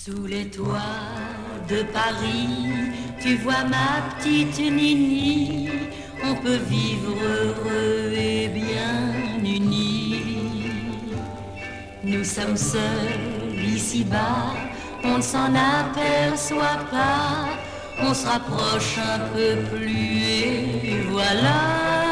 Sous les toits de Paris, tu vois ma petite Nini, on peut vivre heureux et bien unis. Nous sommes seuls ici-bas, on ne s'en aperçoit pas, on se rapproche un peu plus et voilà.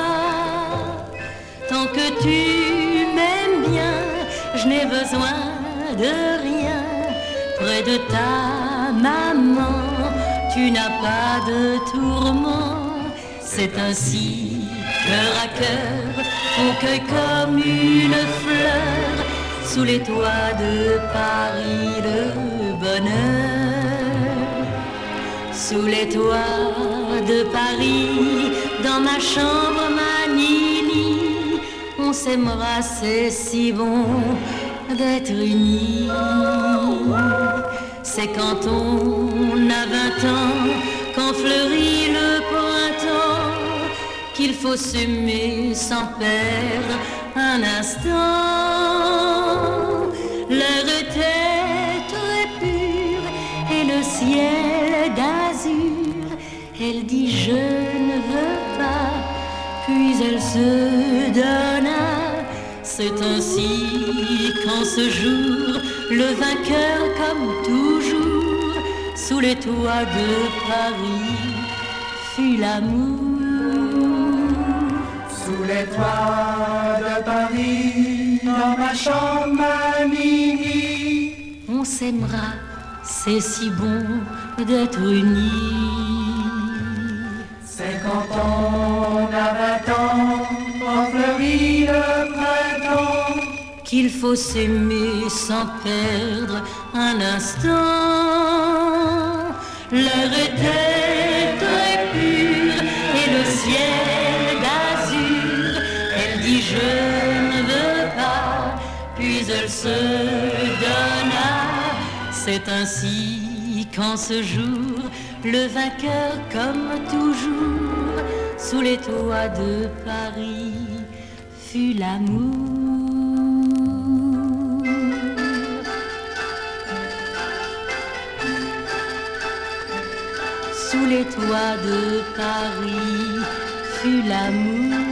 Tant que tu m'aimes bien, je n'ai besoin de rien. Près de ta maman, tu n'as pas de tourment. C'est ainsi, cœur à cœur, on cueille comme une fleur sous les toits de Paris le bonheur. Sous les toits de Paris, dans ma chambre, ma Nini, on s'aimera, c'est si bon d'être unis. C'est quand on a 20 ans, quand fleurit le printemps, qu'il faut s'aimer sans perdre un instant. L'air était très pur et le ciel d'azur. Elle dit je ne veux pas, puis elle se donna. C'est ainsi qu'en ce jour, le vainqueur comme toujours, sous les toits de Paris, fut l'amour. Sous les toits de Paris, dans ma chambre, ma Nini, on s'aimera, c'est si bon d'être unis. c'est quand on a 20 ans, quand fleurit le printemps, qu'il faut s'aimer sans perdre un instant. L'air était très pur et le ciel d'azur. Elle dit je ne veux pas, puis elle se donna. C'est ainsi qu'en ce jour, le vainqueur comme toujours, sous les toits de Paris, fut l'amour. Sous les toits de Paris fut l'amour.